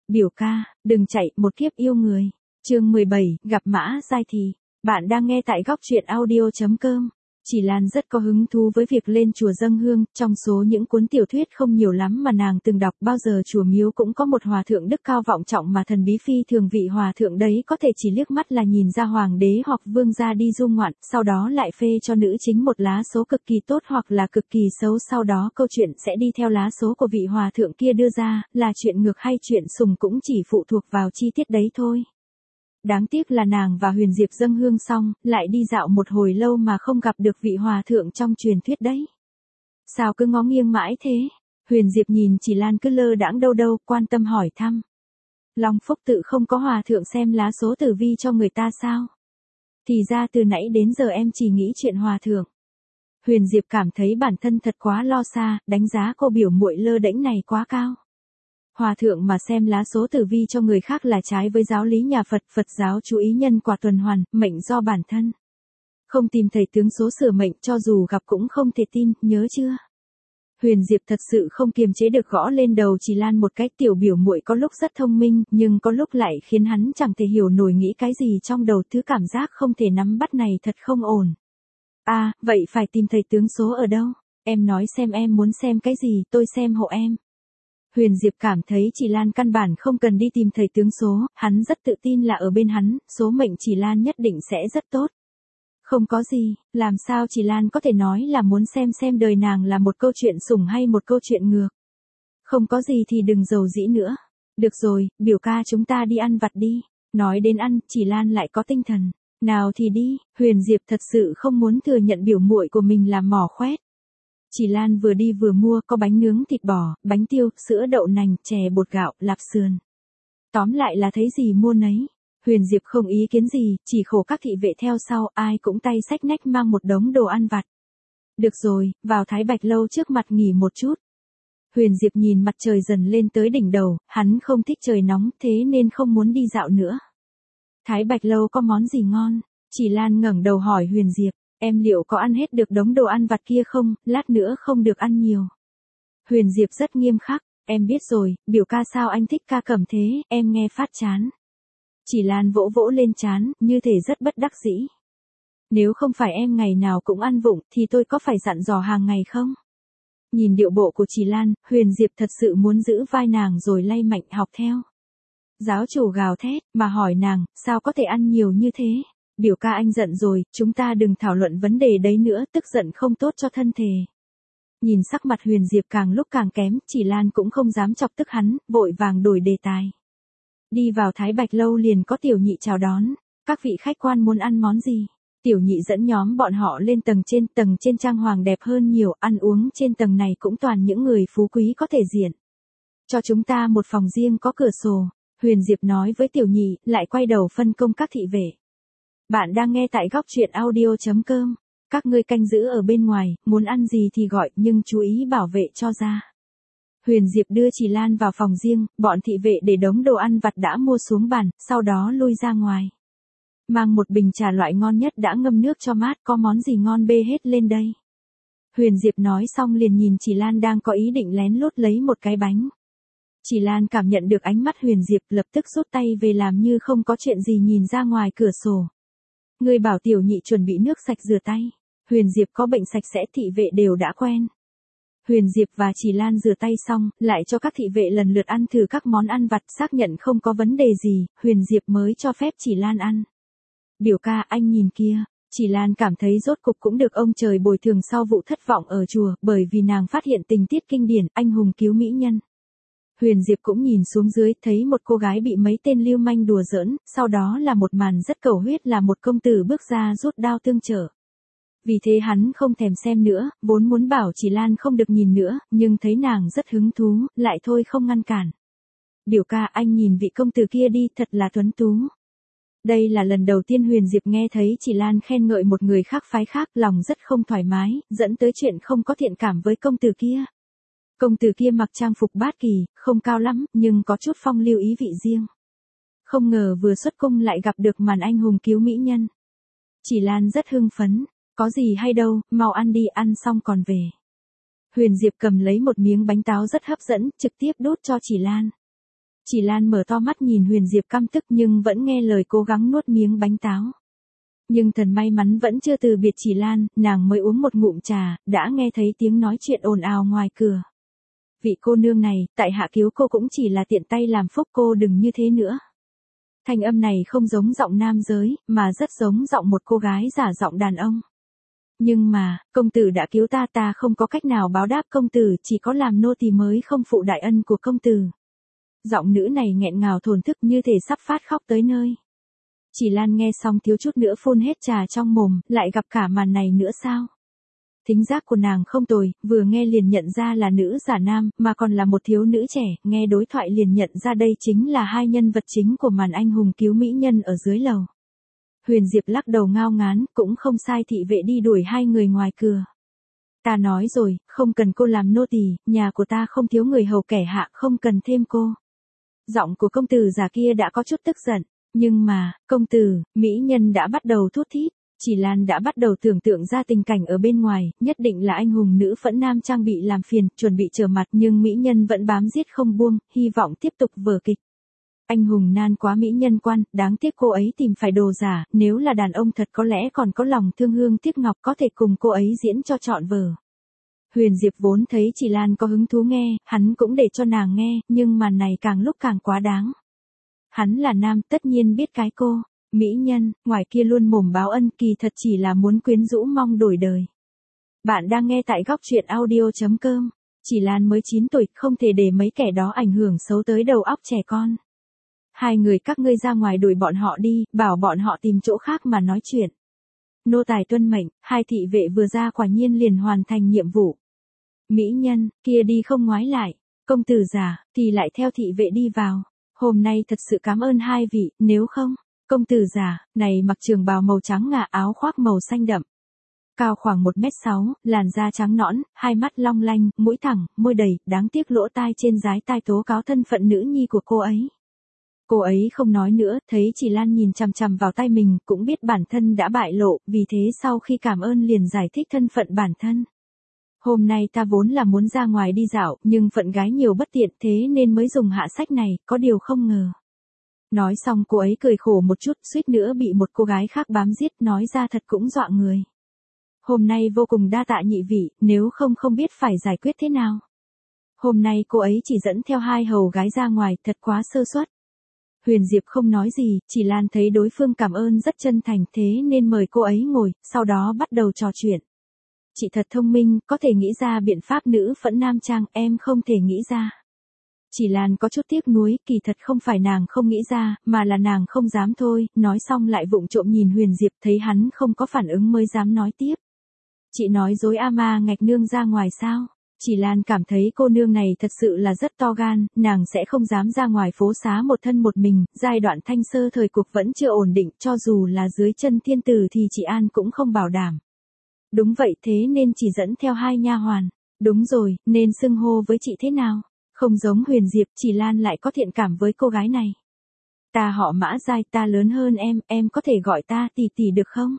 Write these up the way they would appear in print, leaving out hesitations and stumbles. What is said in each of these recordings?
Biểu ca, đừng chạy, một kiếp yêu người. Chương 17, gặp Mã Giai Thị. Bạn đang nghe tại góc truyện audio.com. Chỉ Lan rất có hứng thú với việc lên chùa dâng hương, trong số những cuốn tiểu thuyết không nhiều lắm mà nàng từng đọc, bao giờ chùa miếu cũng có một hòa thượng đức cao vọng trọng mà thần bí phi thường, vị hòa thượng đấy có thể chỉ liếc mắt là nhìn ra hoàng đế hoặc vương gia đi du ngoạn, sau đó lại phê cho nữ chính một lá số cực kỳ tốt hoặc là cực kỳ xấu, sau đó câu chuyện sẽ đi theo lá số của vị hòa thượng kia đưa ra, là chuyện ngược hay chuyện sùng cũng chỉ phụ thuộc vào chi tiết đấy thôi. Đáng tiếc là nàng và Huyền Diệp dâng hương xong, lại đi dạo một hồi lâu mà không gặp được vị hòa thượng trong truyền thuyết đấy. Sao cứ ngó nghiêng mãi thế? Huyền Diệp nhìn Chỉ Lan cứ lơ đãng đâu đâu, quan tâm hỏi thăm. Long Phúc tự không có hòa thượng xem lá số tử vi cho người ta sao? Thì ra từ nãy đến giờ em chỉ nghĩ chuyện hòa thượng. Huyền Diệp cảm thấy bản thân thật quá lo xa, đánh giá cô biểu muội lơ đễnh này quá cao. Hòa thượng mà xem lá số tử vi cho người khác là trái với giáo lý nhà Phật, Phật giáo chú ý nhân quả tuần hoàn, mệnh do bản thân. Không tìm thầy tướng số sửa mệnh, cho dù gặp cũng không thể tin, nhớ chưa? Huyền Diệp thật sự không kiềm chế được gõ lên đầu Chỉ Lan một cái, tiểu biểu muội có lúc rất thông minh, nhưng có lúc lại khiến hắn chẳng thể hiểu nổi nghĩ cái gì trong đầu, thứ cảm giác không thể nắm bắt này thật không ổn. À, vậy phải tìm thầy tướng số ở đâu? Em nói xem em muốn xem cái gì, tôi xem hộ em. Huyền Diệp cảm thấy Chỉ Lan căn bản không cần đi tìm thầy tướng số, hắn rất tự tin là ở bên hắn, số mệnh Chỉ Lan nhất định sẽ rất tốt. Không có gì, làm sao Chỉ Lan có thể nói là muốn xem đời nàng là một câu chuyện sủng hay một câu chuyện ngược. Không có gì thì đừng giàu dĩ nữa. Được rồi, biểu ca chúng ta đi ăn vặt đi. Nói đến ăn, Chỉ Lan lại có tinh thần. Nào thì đi, Huyền Diệp thật sự không muốn thừa nhận biểu muội của mình là mỏ khoét. Chỉ Lan vừa đi vừa mua, có bánh nướng thịt bò, bánh tiêu, sữa đậu nành, chè bột gạo, lạp sườn. Tóm lại là thấy gì mua nấy. Huyền Diệp không ý kiến gì, chỉ khổ các thị vệ theo sau, ai cũng tay xách nách mang một đống đồ ăn vặt. Được rồi, vào Thái Bạch Lâu trước mặt nghỉ một chút. Huyền Diệp nhìn mặt trời dần lên tới đỉnh đầu, hắn không thích trời nóng, thế nên không muốn đi dạo nữa. Thái Bạch Lâu có món gì ngon? Chỉ Lan ngẩng đầu hỏi Huyền Diệp. Em liệu có ăn hết được đống đồ ăn vặt kia không, lát nữa không được ăn nhiều. Huyền Diệp rất nghiêm khắc, em biết rồi, biểu ca sao anh thích ca cẩm thế, em nghe phát chán. Chỉ Lan vỗ vỗ lên trán, như thể rất bất đắc dĩ. Nếu không phải em ngày nào cũng ăn vụng, thì tôi có phải dặn dò hàng ngày không? Nhìn điệu bộ của Chỉ Lan, Huyền Diệp thật sự muốn giữ vai nàng rồi lay mạnh học theo. Giáo chủ gào thét, mà hỏi nàng, sao có thể ăn nhiều như thế? Biểu ca anh giận rồi, chúng ta đừng thảo luận vấn đề đấy nữa, tức giận không tốt cho thân thể. Nhìn sắc mặt Huyền Diệp càng lúc càng kém, Chỉ Lan cũng không dám chọc tức hắn, vội vàng đổi đề tài. Đi vào Thái Bạch Lâu liền có tiểu nhị chào đón, các vị khách quan muốn ăn món gì? Tiểu nhị dẫn nhóm bọn họ lên tầng trên trang hoàng đẹp hơn nhiều, ăn uống trên tầng này cũng toàn những người phú quý có thể diện. Cho chúng ta một phòng riêng có cửa sổ, Huyền Diệp nói với tiểu nhị, lại quay đầu phân công các thị vệ. Bạn đang nghe tại góc truyện audio.com. Các ngươi canh giữ ở bên ngoài, muốn ăn gì thì gọi, nhưng chú ý bảo vệ cho ra. Huyền Diệp đưa Chỉ Lan vào phòng riêng, bọn thị vệ để đống đồ ăn vặt đã mua xuống bàn, sau đó lui ra ngoài. Mang một bình trà loại ngon nhất đã ngâm nước cho mát, có món gì ngon bê hết lên đây. Huyền Diệp nói xong liền nhìn Chỉ Lan đang có ý định lén lút lấy một cái bánh. Chỉ Lan cảm nhận được ánh mắt Huyền Diệp, lập tức rút tay về làm như không có chuyện gì, nhìn ra ngoài cửa sổ. Người bảo tiểu nhị chuẩn bị nước sạch rửa tay. Huyền Diệp có bệnh sạch sẽ, thị vệ đều đã quen. Huyền Diệp và Chỉ Lan rửa tay xong, lại cho các thị vệ lần lượt ăn thử các món ăn vặt, xác nhận không có vấn đề gì, Huyền Diệp mới cho phép Chỉ Lan ăn. Biểu ca anh nhìn kia, Chỉ Lan cảm thấy rốt cục cũng được ông trời bồi thường sau vụ thất vọng ở chùa, bởi vì nàng phát hiện tình tiết kinh điển, anh hùng cứu mỹ nhân. Huyền Diệp cũng nhìn xuống dưới, thấy một cô gái bị mấy tên lưu manh đùa giỡn, sau đó là một màn rất cầu huyết là một công tử bước ra rút đao tương trợ. Vì thế hắn không thèm xem nữa, vốn muốn bảo Chỉ Lan không được nhìn nữa, nhưng thấy nàng rất hứng thú, lại thôi không ngăn cản. Biểu ca anh nhìn vị công tử kia đi, thật là tuấn tú. Đây là lần đầu tiên Huyền Diệp nghe thấy Chỉ Lan khen ngợi một người khác phái khác, lòng rất không thoải mái, dẫn tới chuyện không có thiện cảm với công tử kia. Công tử kia mặc trang phục bát kỳ, không cao lắm, nhưng có chút phong lưu ý vị riêng. Không ngờ vừa xuất cung lại gặp được màn anh hùng cứu mỹ nhân. Chỉ Lan rất hưng phấn, có gì hay đâu, mau ăn đi, ăn xong còn về. Huyền Diệp cầm lấy một miếng bánh táo rất hấp dẫn, trực tiếp đút cho Chỉ Lan. Chỉ Lan mở to mắt nhìn Huyền Diệp căm tức nhưng vẫn nghe lời cố gắng nuốt miếng bánh táo. Nhưng thần may mắn vẫn chưa từ biệt Chỉ Lan, nàng mới uống một ngụm trà, đã nghe thấy tiếng nói chuyện ồn ào ngoài cửa. Vị cô nương này, tại hạ cứu cô cũng chỉ là tiện tay làm phúc, cô đừng như thế nữa. Thanh âm này không giống giọng nam giới, mà rất giống giọng một cô gái giả giọng đàn ông. Nhưng mà, công tử đã cứu ta, ta không có cách nào báo đáp công tử, chỉ có làm nô tỳ mới không phụ đại ân của công tử. Giọng nữ này nghẹn ngào thổn thức như thể sắp phát khóc tới nơi. Chỉ Lan nghe xong thiếu chút nữa phun hết trà trong mồm, lại gặp cả màn này nữa sao? Thính giác của nàng không tồi, vừa nghe liền nhận ra là nữ giả nam, mà còn là một thiếu nữ trẻ, nghe đối thoại liền nhận ra đây chính là hai nhân vật chính của màn anh hùng cứu mỹ nhân ở dưới lầu. Huyền Diệp lắc đầu ngao ngán, cũng không sai, thị vệ đi đuổi hai người ngoài cửa. Ta nói rồi, không cần cô làm nô tỳ, nhà của ta không thiếu người hầu kẻ hạ, không cần thêm cô. Giọng của công tử già kia đã có chút tức giận, nhưng mà, công tử, mỹ nhân đã bắt đầu thút thít. Chỉ Lan đã bắt đầu tưởng tượng ra tình cảnh ở bên ngoài, nhất định là anh hùng nữ phẫn nam trang bị làm phiền, chuẩn bị trở mặt, nhưng mỹ nhân vẫn bám giết không buông, hy vọng tiếp tục vở kịch. Anh hùng nan quá mỹ nhân quan, đáng tiếc cô ấy tìm phải đồ giả, nếu là đàn ông thật có lẽ còn có lòng thương hương tiếc ngọc có thể cùng cô ấy diễn cho trọn vở. Huyền Diệp vốn thấy Chỉ Lan có hứng thú nghe, hắn cũng để cho nàng nghe, nhưng màn này càng lúc càng quá đáng. Hắn là nam, tất nhiên biết cái cô. Mỹ nhân, ngoài kia luôn mồm báo ân, kỳ thật chỉ là muốn quyến rũ mong đổi đời. Bạn đang nghe tại góc truyện audio.com. Chỉ Lan mới 9 tuổi, không thể để mấy kẻ đó ảnh hưởng xấu tới đầu óc trẻ con. Hai người các ngươi ra ngoài đuổi bọn họ đi, bảo bọn họ tìm chỗ khác mà nói chuyện. Nô tài tuân mệnh, hai thị vệ vừa ra quả nhiên liền hoàn thành nhiệm vụ. Mỹ nhân, kia đi không ngoái lại, công tử già, thì lại theo thị vệ đi vào. Hôm nay thật sự cảm ơn hai vị, nếu không... Công tử già, này mặc trường bào màu trắng ngà, áo khoác màu xanh đậm. Cao khoảng 1m6, làn da trắng nõn, hai mắt long lanh, mũi thẳng, môi đầy, đáng tiếc lỗ tai trên dái tai tố cáo thân phận nữ nhi của cô ấy. Cô ấy không nói nữa, thấy Chỉ Lan nhìn chằm chằm vào tay mình, cũng biết bản thân đã bại lộ, vì thế sau khi cảm ơn liền giải thích thân phận bản thân. Hôm nay ta vốn là muốn ra ngoài đi dạo, nhưng phận gái nhiều bất tiện thế nên mới dùng hạ sách này, có điều không ngờ. Nói xong cô ấy cười khổ một chút, suýt nữa bị một cô gái khác bám giết, nói ra thật cũng dọa người. Hôm nay vô cùng đa tạ nhị vị, nếu không biết phải giải quyết thế nào. Hôm nay cô ấy chỉ dẫn theo hai hầu gái ra ngoài, thật quá sơ suất. Huyền Diệp không nói gì, Chỉ Lan thấy đối phương cảm ơn rất chân thành thế nên mời cô ấy ngồi, sau đó bắt đầu trò chuyện. Chị thật thông minh, có thể nghĩ ra biện pháp nữ phẫn nam trang, em không thể nghĩ ra. Chỉ Lan có chút tiếc nuối, kỳ thật không phải nàng không nghĩ ra, mà là nàng không dám thôi, nói xong lại vụng trộm nhìn Huyền Diệp, thấy hắn không có phản ứng mới dám nói tiếp. Chị nói dối ma ngạch nương ra ngoài sao? Chỉ Lan cảm thấy cô nương này thật sự là rất to gan, nàng sẽ không dám ra ngoài phố xá một thân một mình, giai đoạn thanh sơ thời cuộc vẫn chưa ổn định, cho dù là dưới chân thiên tử thì chị An cũng không bảo đảm. Đúng vậy, thế nên chỉ dẫn theo hai nha hoàn. Đúng rồi, nên xưng hô với chị thế nào? Không giống Huyền Diệp, Chỉ Lan lại có thiện cảm với cô gái này. Ta họ Mã Giai, ta lớn hơn em có thể gọi ta tỷ tỷ được không?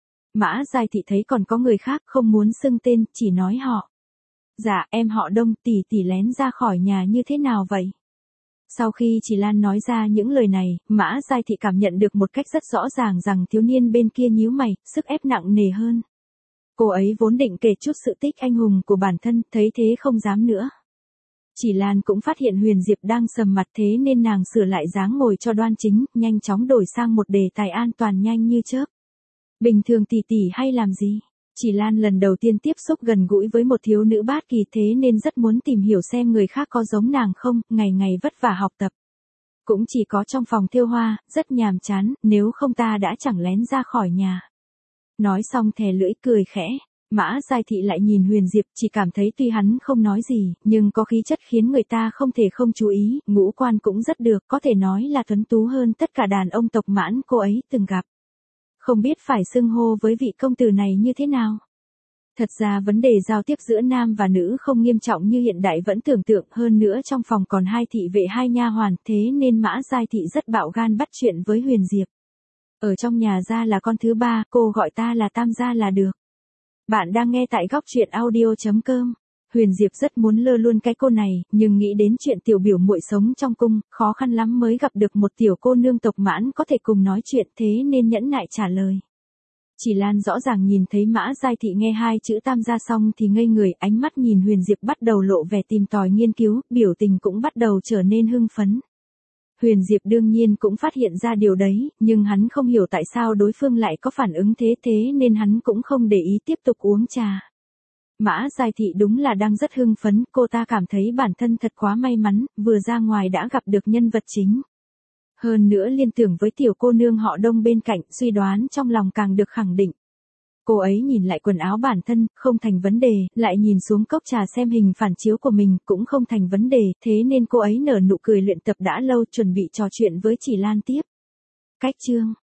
Mã Giai thị thấy còn có người khác không muốn xưng tên, chỉ nói họ. Dạ, em họ Đông, tỷ tỷ lén ra khỏi nhà như thế nào vậy? Sau khi Chỉ Lan nói ra những lời này, Mã Giai thị cảm nhận được một cách rất rõ ràng rằng thiếu niên bên kia nhíu mày, sức ép nặng nề hơn. Cô ấy vốn định kể chút sự tích anh hùng của bản thân, thấy thế không dám nữa. Chỉ Lan cũng phát hiện Huyền Diệp đang sầm mặt thế nên nàng sửa lại dáng ngồi cho đoan chính, nhanh chóng đổi sang một đề tài an toàn nhanh như chớp. Bình thường tỷ tỷ hay làm gì? Chỉ Lan lần đầu tiên tiếp xúc gần gũi với một thiếu nữ bát kỳ thế nên rất muốn tìm hiểu xem người khác có giống nàng không, ngày ngày vất vả học tập. Cũng chỉ có trong phòng thêu hoa, rất nhàm chán, nếu không ta đã chẳng lén ra khỏi nhà. Nói xong thè lưỡi cười khẽ. Mã Giai thị lại nhìn Huyền Diệp, chỉ cảm thấy tuy hắn không nói gì, nhưng có khí chất khiến người ta không thể không chú ý, ngũ quan cũng rất được, có thể nói là tuấn tú hơn tất cả đàn ông tộc Mãn cô ấy từng gặp. Không biết phải xưng hô với vị công tử này như thế nào? Thật ra vấn đề giao tiếp giữa nam và nữ không nghiêm trọng như hiện đại vẫn tưởng tượng, hơn nữa trong phòng còn hai thị vệ hai nha hoàn, thế nên Mã Giai thị rất bạo gan bắt chuyện với Huyền Diệp. Ở trong nhà gia là con thứ ba, cô gọi ta là Tam gia là được. Bạn đang nghe tại góc truyện audio.com. Huyền Diệp rất muốn lơ luôn cái cô này, nhưng nghĩ đến chuyện tiểu biểu muội sống trong cung, khó khăn lắm mới gặp được một tiểu cô nương tộc Mãn có thể cùng nói chuyện, thế nên nhẫn nại trả lời. Chỉ Lan rõ ràng nhìn thấy Mã Giai Thị nghe hai chữ Tam gia xong thì ngây người, ánh mắt nhìn Huyền Diệp bắt đầu lộ vẻ tìm tòi nghiên cứu, biểu tình cũng bắt đầu trở nên hưng phấn. Huyền Diệp đương nhiên cũng phát hiện ra điều đấy, nhưng hắn không hiểu tại sao đối phương lại có phản ứng thế nên hắn cũng không để ý tiếp tục uống trà. Mã Giai Thị đúng là đang rất hưng phấn, cô ta cảm thấy bản thân thật quá may mắn, vừa ra ngoài đã gặp được nhân vật chính. Hơn nữa liên tưởng với tiểu cô nương họ Đông bên cạnh, suy đoán trong lòng càng được khẳng định. Cô ấy nhìn lại quần áo bản thân, không thành vấn đề, lại nhìn xuống cốc trà xem hình phản chiếu của mình, cũng không thành vấn đề, thế nên cô ấy nở nụ cười luyện tập đã lâu chuẩn bị trò chuyện với Chỉ Lan tiếp. Cách chương